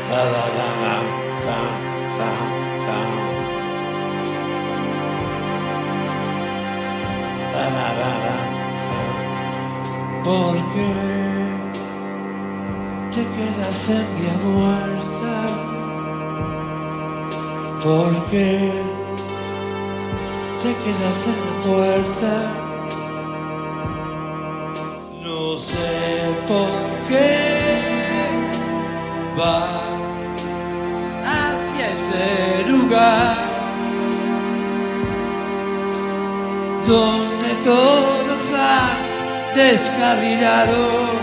Da, da, da, da, da, da, da. Da, da, da, da, da. ¿Por qué te quedas en mi muerta? ¿Por qué te quedas en la puerta? No sé por qué vas hacia ese lugar donde todos han descarrilado.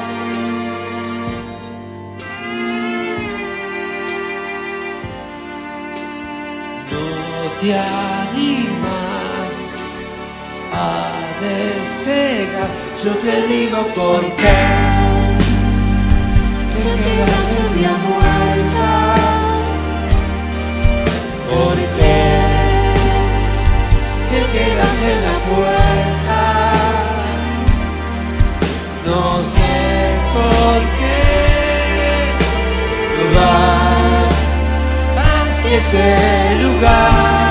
No te animas a despegar, yo te digo por qué te quedas en mi muerta. ¿Por qué te quedas en la puerta? No sé por qué vas hacia ese lugar